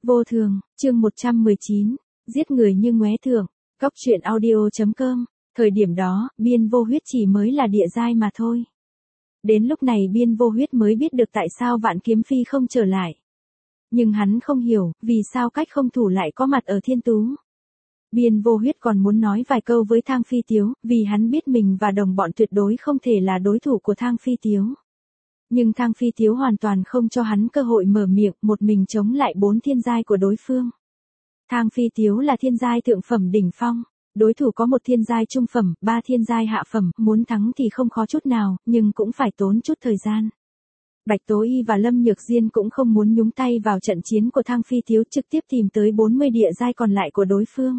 Vô thường, chương 119, giết người như ngoé thưởng, Cóc truyện audio.com, thời điểm đó, Biên Vô Huyết chỉ mới là địa giai mà thôi. Đến lúc này Biên Vô Huyết mới biết được tại sao Vạn Kiếm Phi không trở lại. Nhưng hắn không hiểu, vì sao cách không thủ lại có mặt ở Thiên Tú. Biên Vô Huyết còn muốn nói vài câu với Thang Phi Tiếu, vì hắn biết mình và đồng bọn tuyệt đối không thể là đối thủ của Thang Phi Tiếu. Nhưng Thang Phi Tiếu hoàn toàn không cho hắn cơ hội mở miệng, một mình chống lại 4 thiên giai của đối phương. Thang Phi Tiếu là thiên giai thượng phẩm đỉnh phong, đối thủ có 1 thiên giai trung phẩm, 3 thiên giai hạ phẩm, muốn thắng thì không khó chút nào, nhưng cũng phải tốn chút thời gian. Bạch Tố Y và Lâm Nhược Diên cũng không muốn nhúng tay vào trận chiến của Thang Phi Tiếu, trực tiếp tìm tới 40 địa giai còn lại của đối phương.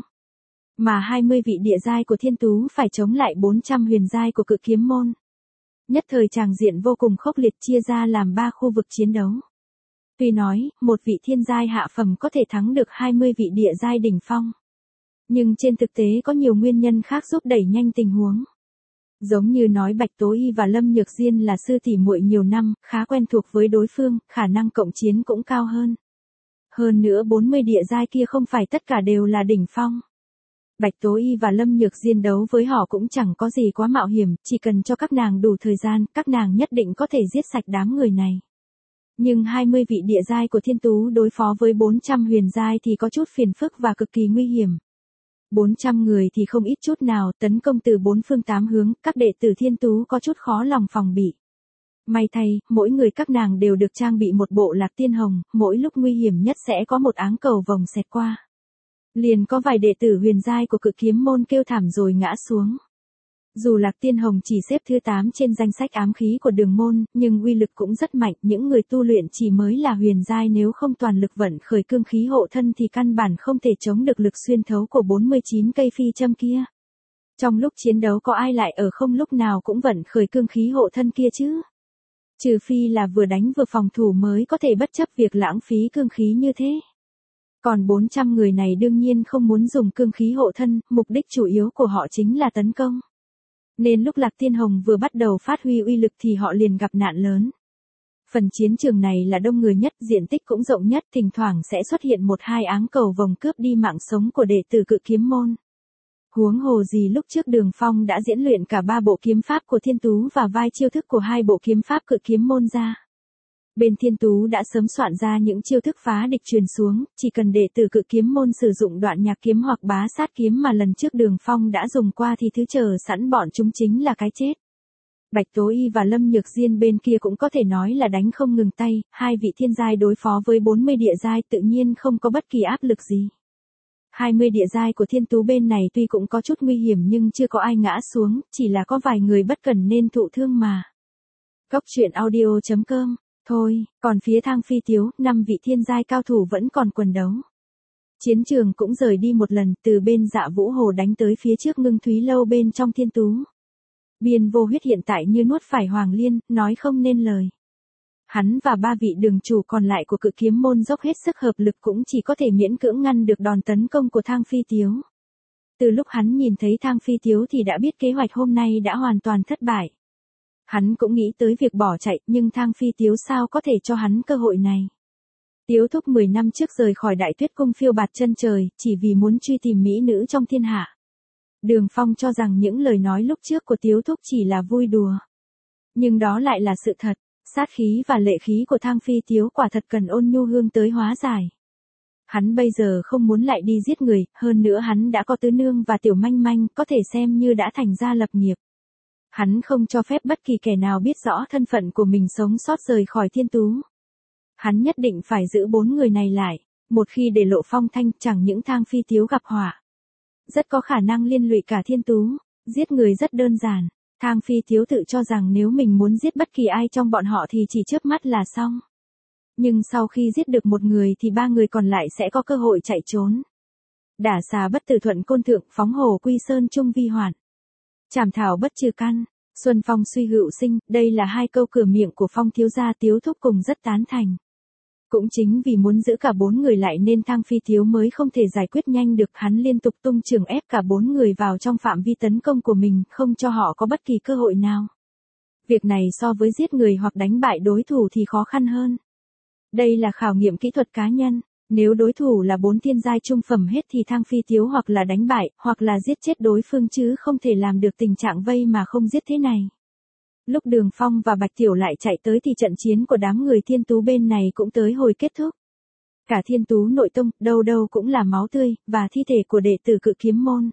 Mà 20 vị địa giai của Thiên Tú phải chống lại 400 huyền giai của Cự Kiếm Môn. Nhất thời tràng diện vô cùng khốc liệt, chia ra làm 3 khu vực chiến đấu. Tuy nói, một vị thiên giai hạ phẩm có thể thắng được 20 vị địa giai đỉnh phong. Nhưng trên thực tế có nhiều nguyên nhân khác giúp đẩy nhanh tình huống. Giống như nói Bạch Tố Y và Lâm Nhược Diên là sư tỷ muội nhiều năm, khá quen thuộc với đối phương, khả năng cộng chiến cũng cao hơn. Hơn nữa 40 địa giai kia không phải tất cả đều là đỉnh phong. Bạch Tố Y và Lâm Nhược Diên đấu với họ cũng chẳng có gì quá mạo hiểm, chỉ cần cho các nàng đủ thời gian, các nàng nhất định có thể giết sạch đám người này. Nhưng 20 vị địa giai của Thiên Tú đối phó với 400 huyền giai thì có chút phiền phức và cực kỳ nguy hiểm. 400 người thì không ít chút nào, tấn công từ 4 phương 8 hướng, các đệ tử Thiên Tú có chút khó lòng phòng bị. May thay, mỗi người các nàng đều được trang bị một bộ Lạc Tiên Hồng, mỗi lúc nguy hiểm nhất sẽ có một áng cầu vồng xẹt qua. Liền có vài đệ tử huyền giai của Cự Kiếm Môn kêu thảm rồi ngã xuống. Dù Lạc Tiên Hồng chỉ xếp thứ 8 trên danh sách ám khí của Đường Môn, nhưng uy lực cũng rất mạnh, những người tu luyện chỉ mới là huyền giai nếu không toàn lực vận khởi cương khí hộ thân thì căn bản không thể chống được lực xuyên thấu của 49 cây phi châm kia. Trong lúc chiến đấu có ai lại ở không lúc nào cũng vận khởi cương khí hộ thân kia chứ? Trừ phi là vừa đánh vừa phòng thủ mới có thể bất chấp việc lãng phí cương khí như thế. Còn 400 người này đương nhiên không muốn dùng cương khí hộ thân, mục đích chủ yếu của họ chính là tấn công. Nên lúc Lạc Tiên Hồng vừa bắt đầu phát huy uy lực thì họ liền gặp nạn lớn. Phần chiến trường này là đông người nhất, diện tích cũng rộng nhất, thỉnh thoảng sẽ xuất hiện 1-2 áng cầu vồng cướp đi mạng sống của đệ tử Cự Kiếm Môn. Huống hồ gì lúc trước Đường Phong đã diễn luyện cả 3 bộ kiếm pháp của Thiên Tú và vai chiêu thức của 2 bộ kiếm pháp Cự Kiếm Môn ra. Bên Thiên Tú đã sớm soạn ra những chiêu thức phá địch truyền xuống, chỉ cần đệ tử Cự Kiếm Môn sử dụng Đoạn Nhạc kiếm hoặc Bá Sát kiếm mà lần trước Đường Phong đã dùng qua thì thứ chờ sẵn bọn chúng chính là cái chết. Bạch Tố Y và Lâm Nhược Diên bên kia cũng có thể nói là đánh không ngừng tay, 2 vị thiên giai đối phó với 40 địa giai tự nhiên không có bất kỳ áp lực gì. 20 địa giai của Thiên Tú bên này tuy cũng có chút nguy hiểm nhưng chưa có ai ngã xuống, chỉ là có vài người bất cẩn nên thụ thương mà. Cóc truyện audio.com. Thôi, còn phía Thang Phi Tiếu, 5 vị thiên giai cao thủ vẫn còn quần đấu. Chiến trường cũng rời đi một lần, từ bên Dạ Vũ Hồ đánh tới phía trước Ngưng Thúy Lâu bên trong Thiên Tú. Biên Vô Huyết hiện tại như nuốt phải Hoàng Liên, nói không nên lời. Hắn và 3 vị đường chủ còn lại của Cự Kiếm Môn dốc hết sức hợp lực cũng chỉ có thể miễn cưỡng ngăn được đòn tấn công của Thang Phi Tiếu. Từ lúc hắn nhìn thấy Thang Phi Tiếu thì đã biết kế hoạch hôm nay đã hoàn toàn thất bại. Hắn cũng nghĩ tới việc bỏ chạy, nhưng Thang Phi Tiếu sao có thể cho hắn cơ hội này. Tiếu thúc 10 năm trước rời khỏi Đại Tuyết Cung phiêu bạt chân trời, chỉ vì muốn truy tìm mỹ nữ trong thiên hạ. Đường Phong cho rằng những lời nói lúc trước của Tiếu thúc chỉ là vui đùa. Nhưng đó lại là sự thật, sát khí và lệ khí của Thang Phi Tiếu quả thật cần ôn nhu hương tới hóa giải. Hắn bây giờ không muốn lại đi giết người, hơn nữa hắn đã có Tứ Nương và Tiểu Manh Manh, có thể xem như đã thành gia lập nghiệp. Hắn không cho phép bất kỳ kẻ nào biết rõ thân phận của mình sống sót rời khỏi Thiên Tú. Hắn nhất định phải giữ 4 người này lại, một khi để lộ phong thanh chẳng những Thang Phi Tiếu gặp họa. Rất có khả năng liên lụy cả Thiên Tú, giết người rất đơn giản. Thang Phi Tiếu tự cho rằng nếu mình muốn giết bất kỳ ai trong bọn họ thì chỉ chớp mắt là xong. Nhưng sau khi giết được một người thì 3 người còn lại sẽ có cơ hội chạy trốn. Đả xà bất tử thuận côn thượng, phóng hồ quy sơn trung vi hoạn. Trảm thảo bất trừ căn, xuân phong suy hữu sinh, đây là 2 câu cửa miệng của Phong thiếu gia Tiếu thúc cùng rất tán thành. Cũng chính vì muốn giữ cả 4 người lại nên Thang Phi Tiếu mới không thể giải quyết nhanh được, hắn liên tục tung trường ép cả 4 người vào trong phạm vi tấn công của mình, không cho họ có bất kỳ cơ hội nào. Việc này so với giết người hoặc đánh bại đối thủ thì khó khăn hơn. Đây là khảo nghiệm kỹ thuật cá nhân. Nếu đối thủ là 4 thiên giai trung phẩm hết thì Thang Phi Tiếu hoặc là đánh bại, hoặc là giết chết đối phương chứ không thể làm được tình trạng vây mà không giết thế này. Lúc Đường Phong và Bạch Tiểu lại chạy tới thì trận chiến của đám người Thiên Tú bên này cũng tới hồi kết thúc. Cả Thiên Tú nội tông, đâu đâu cũng là máu tươi, và thi thể của đệ tử Cự Kiếm môn.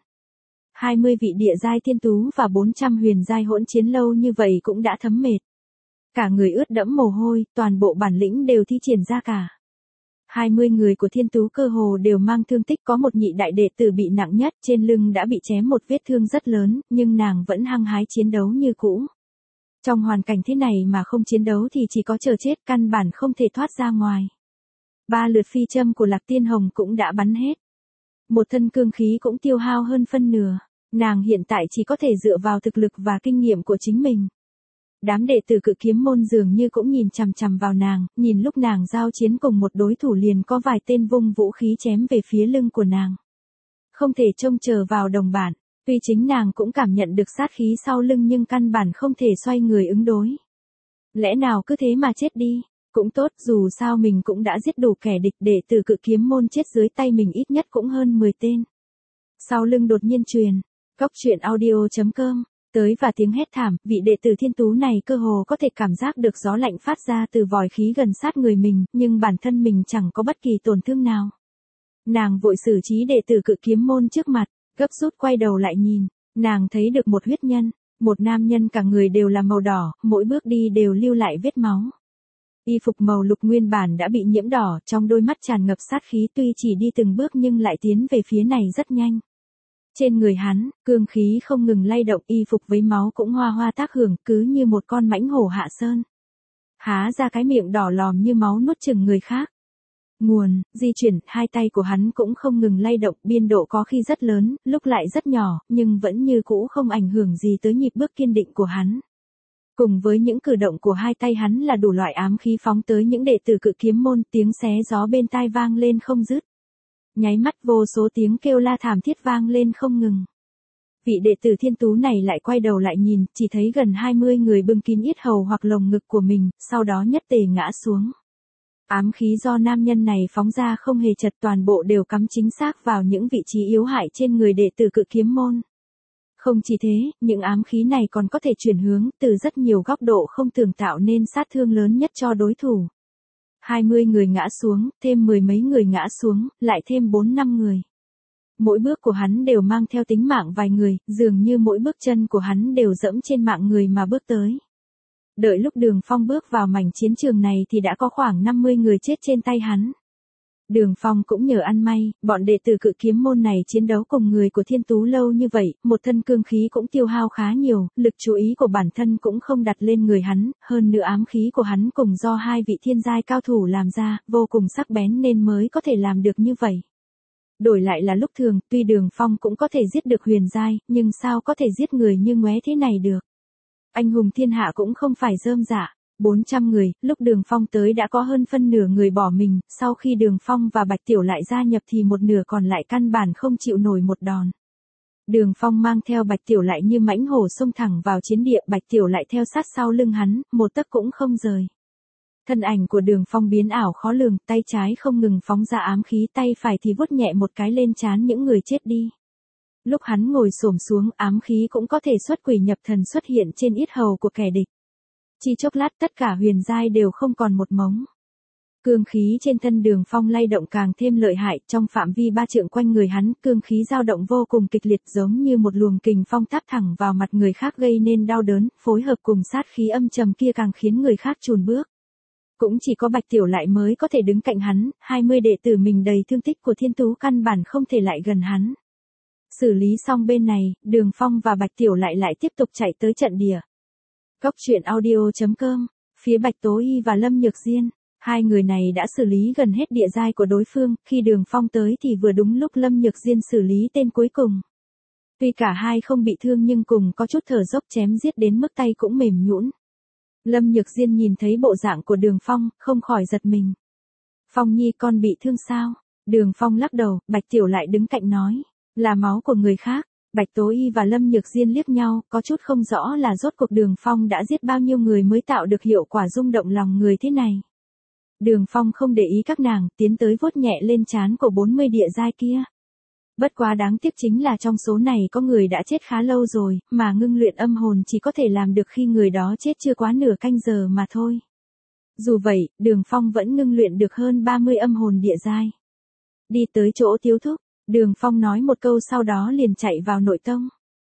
20 vị địa giai Thiên Tú và 400 huyền giai hỗn chiến lâu như vậy cũng đã thấm mệt. Cả người ướt đẫm mồ hôi, toàn bộ bản lĩnh đều thi triển ra cả. 20 người của Thiên Tú cơ hồ đều mang thương tích, có một nhị đại đệ tử bị nặng nhất, trên lưng đã bị chém một vết thương rất lớn, nhưng nàng vẫn hăng hái chiến đấu như cũ. Trong hoàn cảnh thế này mà không chiến đấu thì chỉ có chờ chết, căn bản không thể thoát ra ngoài. 3 lượt phi châm của Lạc Tiên Hồng cũng đã bắn hết. Một thân cương khí cũng tiêu hao hơn phân nửa. Nàng hiện tại chỉ có thể dựa vào thực lực và kinh nghiệm của chính mình. Đám đệ tử Cự Kiếm môn dường như cũng nhìn chằm chằm vào nàng, nhìn lúc nàng giao chiến cùng một đối thủ liền có vài tên vung vũ khí chém về phía lưng của nàng. Không thể trông chờ vào đồng bạn, tuy chính nàng cũng cảm nhận được sát khí sau lưng nhưng căn bản không thể xoay người ứng đối. Lẽ nào cứ thế mà chết đi, cũng tốt, dù sao mình cũng đã giết đủ kẻ địch, đệ tử Cự Kiếm môn chết dưới tay mình ít nhất cũng hơn 10 tên. Sau lưng đột nhiên truyền, coctruyện.audio.com. Tới và tiếng hét thảm, vị đệ tử Thiên Tú này cơ hồ có thể cảm giác được gió lạnh phát ra từ vòi khí gần sát người mình, nhưng bản thân mình chẳng có bất kỳ tổn thương nào. Nàng vội xử trí đệ tử Cự Kiếm môn trước mặt, gấp rút quay đầu lại nhìn, nàng thấy được một huyết nhân, một nam nhân cả người đều là màu đỏ, mỗi bước đi đều lưu lại vết máu. Y phục màu lục nguyên bản đã bị nhiễm đỏ, trong đôi mắt tràn ngập sát khí, tuy chỉ đi từng bước nhưng lại tiến về phía này rất nhanh. Trên người hắn, cương khí không ngừng lay động, y phục với máu cũng hoa hoa tác hưởng, cứ như một con mãnh hổ hạ sơn. Há ra cái miệng đỏ lòm như máu nuốt chửng người khác. Nguồn, di chuyển, hai tay của hắn cũng không ngừng lay động, biên độ có khi rất lớn, lúc lại rất nhỏ, nhưng vẫn như cũ không ảnh hưởng gì tới nhịp bước kiên định của hắn. Cùng với những cử động của hai tay hắn là đủ loại ám khí phóng tới những đệ tử Cự Kiếm môn, tiếng xé gió bên tai vang lên không dứt. Nháy mắt vô số tiếng kêu la thảm thiết vang lên không ngừng. Vị đệ tử Thiên Tú này lại quay đầu lại nhìn, chỉ thấy gần 20 người bưng kín yết hầu hoặc lồng ngực của mình, sau đó nhất tề ngã xuống. Ám khí do nam nhân này phóng ra không hề chật, toàn bộ đều cắm chính xác vào những vị trí yếu hại trên người đệ tử Cự Kiếm môn. Không chỉ thế, những ám khí này còn có thể chuyển hướng từ rất nhiều góc độ không tưởng, tạo nên sát thương lớn nhất cho đối thủ. 20 người ngã xuống, thêm mười mấy người ngã xuống, lại thêm 4-5 người. Mỗi bước của hắn đều mang theo tính mạng vài người, dường như mỗi bước chân của hắn đều dẫm trên mạng người mà bước tới. Đợi lúc Đường Phong bước vào mảnh chiến trường này thì đã có khoảng 50 người chết trên tay hắn. Đường Phong cũng nhờ ăn may, bọn đệ tử Cự Kiếm môn này chiến đấu cùng người của Thiên Tú lâu như vậy, một thân cương khí cũng tiêu hao khá nhiều, lực chú ý của bản thân cũng không đặt lên người hắn, hơn nữa ám khí của hắn cùng do hai vị thiên giai cao thủ làm ra, vô cùng sắc bén nên mới có thể làm được như vậy. Đổi lại là lúc thường, tuy Đường Phong cũng có thể giết được huyền giai, nhưng sao có thể giết người như ngoé thế này được. Anh hùng thiên hạ cũng không phải rơm rạ. 400 người, lúc Đường Phong tới đã có hơn phân nửa người bỏ mình, sau khi Đường Phong và Bạch Tiểu lại gia nhập thì một nửa còn lại căn bản không chịu nổi một đòn. Đường Phong mang theo Bạch Tiểu lại như mãnh hổ xông thẳng vào chiến địa, Bạch Tiểu lại theo sát sau lưng hắn, một tấc cũng không rời. Thân ảnh của Đường Phong biến ảo khó lường, tay trái không ngừng phóng ra ám khí, tay phải thì vuốt nhẹ một cái lên trán những người chết đi. Lúc hắn ngồi xổm xuống, ám khí cũng có thể xuất quỷ nhập thần xuất hiện trên yết hầu của kẻ địch. Chỉ chốc lát tất cả huyền giai đều không còn một mống. Cương khí trên thân Đường Phong lay động càng thêm lợi hại, trong phạm vi 3 trượng quanh người hắn, cương khí dao động vô cùng kịch liệt, giống như một luồng kình phong táp thẳng vào mặt người khác gây nên đau đớn, phối hợp cùng sát khí âm trầm kia càng khiến người khác chùn bước. Cũng chỉ có Bạch Tiểu lại mới có thể đứng cạnh hắn, 20 đệ tử mình đầy thương tích của Thiên Tú căn bản không thể lại gần hắn. Xử lý xong bên này, Đường Phong và Bạch Tiểu lại tiếp tục chạy tới trận địa. Coctruyện.audio.com, phía Bạch Tố Y và Lâm Nhược Diên, hai người này đã xử lý gần hết địa giai của đối phương, khi Đường Phong tới thì vừa đúng lúc Lâm Nhược Diên xử lý tên cuối cùng. Tuy cả hai không bị thương nhưng cùng có chút thở dốc, chém giết đến mức tay cũng mềm nhũn. Lâm Nhược Diên nhìn thấy bộ dạng của Đường Phong, không khỏi giật mình. Phong Nhi, con bị thương sao? Đường Phong lắc đầu, Bạch Tiểu lại đứng cạnh nói, là máu của người khác. Bạch Tố Y và Lâm Nhược Diên liếc nhau, có chút không rõ là rốt cuộc Đường Phong đã giết bao nhiêu người mới tạo được hiệu quả rung động lòng người thế này. Đường Phong không để ý các nàng, tiến tới vuốt nhẹ lên trán của 40 địa giai kia. Bất quá đáng tiếc chính là trong số này có người đã chết khá lâu rồi, mà ngưng luyện âm hồn chỉ có thể làm được khi người đó chết chưa quá nửa canh giờ mà thôi. Dù vậy, Đường Phong vẫn ngưng luyện được hơn 30 âm hồn địa giai. Đi tới chỗ Tiếu Thúc, Đường Phong nói một câu sau đó liền chạy vào nội tông.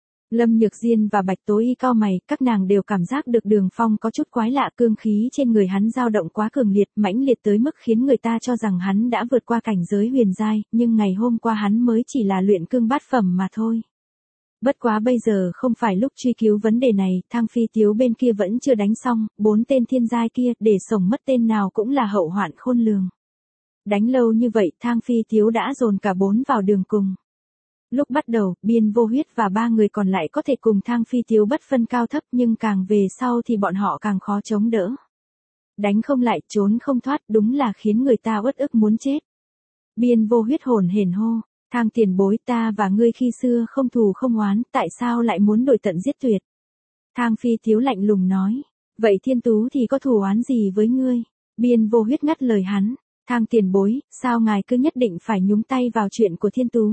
Lâm Nhược Diên và Bạch Tố Y cau mày, các nàng đều cảm giác được Đường Phong có chút quái lạ, cương khí trên người hắn dao động quá cường liệt, mãnh liệt tới mức khiến người ta cho rằng hắn đã vượt qua cảnh giới huyền giai, nhưng ngày hôm qua hắn mới chỉ là luyện cương bát phẩm mà thôi. Bất quá bây giờ không phải lúc truy cứu vấn đề này, Thang Phi Tiếu bên kia vẫn chưa đánh xong, 4 tên thiên giai kia, để sống mất tên nào cũng là hậu hoạn khôn lường. Đánh lâu như vậy, Thang Phi Tiếu đã dồn cả 4 vào đường cùng. Lúc bắt đầu, Biên Vô Huyết và 3 người còn lại có thể cùng Thang Phi Tiếu bất phân cao thấp, nhưng càng về sau thì bọn họ càng khó chống đỡ. Đánh không lại, trốn không thoát, đúng là khiến người ta uất ức muốn chết. Biên Vô Huyết hồn hển hô, Thang tiền bối, ta và ngươi khi xưa không thù không oán, tại sao lại muốn đổi tận giết tuyệt? Thang Phi Tiếu lạnh lùng nói, vậy Thiên Tú thì có thù oán gì với ngươi? Biên Vô Huyết ngắt lời hắn, Thang tiền bối, sao ngài cứ nhất định phải nhúng tay vào chuyện của Thiên Tú?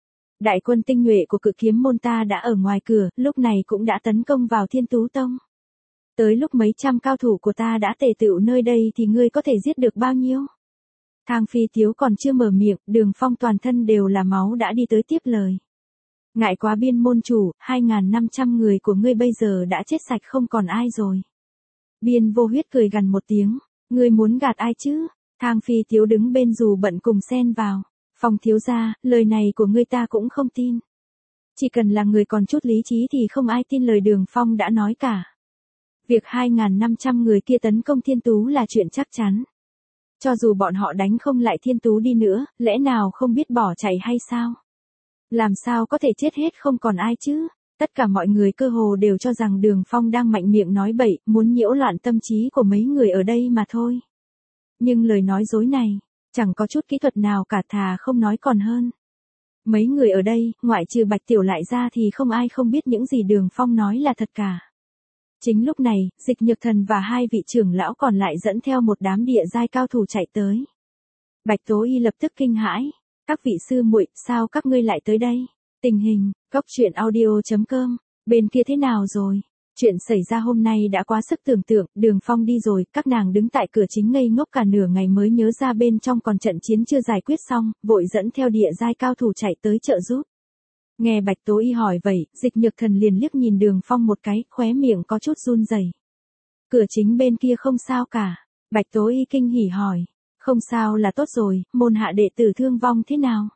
Đại quân tinh nhuệ của Cự Kiếm môn ta đã ở ngoài cửa, lúc này cũng đã tấn công vào Thiên Tú Tông. Tới lúc mấy trăm cao thủ của ta đã tề tựu nơi đây thì ngươi có thể giết được bao nhiêu? Thang Phi Tiếu còn chưa mở miệng, Đường Phong toàn thân đều là máu đã đi tới tiếp lời. Ngại quá Biên môn chủ, 2.500 người của ngươi bây giờ đã chết sạch không còn ai rồi. Biên Vô Huyết cười gằn một tiếng, ngươi muốn gạt ai chứ? Thang Phi Tiếu đứng bên dù bận cùng xen vào. Phong thiếu gia, lời này của ngươi ta cũng không tin. Chỉ cần là người còn chút lý trí thì không ai tin lời Đường Phong đã nói cả. Việc 2.500 người kia tấn công Thiên Tú là chuyện chắc chắn. Cho dù bọn họ đánh không lại Thiên Tú đi nữa, lẽ nào không biết bỏ chạy hay sao? Làm sao có thể chết hết không còn ai chứ? Tất cả mọi người cơ hồ đều cho rằng Đường Phong đang mạnh miệng nói bậy, muốn nhiễu loạn tâm trí của mấy người ở đây mà thôi. Nhưng lời nói dối này, chẳng có chút kỹ thuật nào cả, thà không nói còn hơn. Mấy người ở đây, ngoại trừ Bạch Tiểu Lại ra thì không ai không biết những gì Đường Phong nói là thật cả. Chính lúc này, Dịch Nhược Thần và 2 vị trưởng lão còn lại dẫn theo một đám địa giai cao thủ chạy tới. Bạch Tố Y lập tức kinh hãi, các vị sư muội, sao các ngươi lại tới đây? Tình hình, coctruyện.audio.com, bên kia thế nào rồi? Chuyện xảy ra hôm nay đã quá sức tưởng tượng, Đường Phong đi rồi, các nàng đứng tại cửa chính ngây ngốc cả nửa ngày mới nhớ ra bên trong còn trận chiến chưa giải quyết xong, vội dẫn theo địa giai cao thủ chạy tới trợ giúp. Nghe Bạch Tố Y hỏi vậy, Dịch Nhược Thần liền liếc nhìn Đường Phong một cái, khóe miệng có chút run rẩy. Cửa chính bên kia không sao cả. Bạch Tố Y kinh hỉ hỏi. Không sao là tốt rồi, môn hạ đệ tử thương vong thế nào?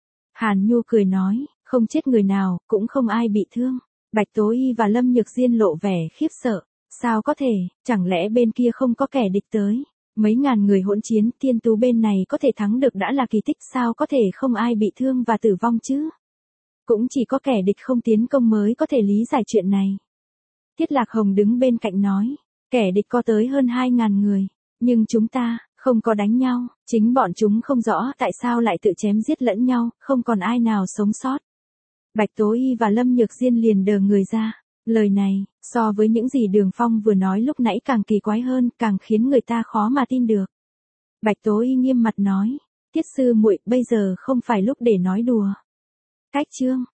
Hàn Nhu cười nói, không chết người nào, cũng không ai bị thương. Bạch Tố Y và Lâm Nhược Diên lộ vẻ khiếp sợ. Sao có thể, chẳng lẽ bên kia không có kẻ địch tới? Mấy ngàn người hỗn chiến, Thiên Tú bên này có thể thắng được đã là kỳ tích, sao có thể không ai bị thương và tử vong chứ? Cũng chỉ có kẻ địch không tiến công mới có thể lý giải chuyện này. Tiết Lạc Hồng đứng bên cạnh nói, kẻ địch có tới hơn 2.000 người, nhưng chúng ta không có đánh nhau, chính bọn chúng không rõ tại sao lại tự chém giết lẫn nhau, không còn ai nào sống sót. Bạch Tố Y và Lâm Nhược Diên liền đờ người ra, lời này, so với những gì Đường Phong vừa nói lúc nãy càng kỳ quái hơn, càng khiến người ta khó mà tin được. Bạch Tố Y nghiêm mặt nói, Tiết sư muội, bây giờ không phải lúc để nói đùa. Cách chương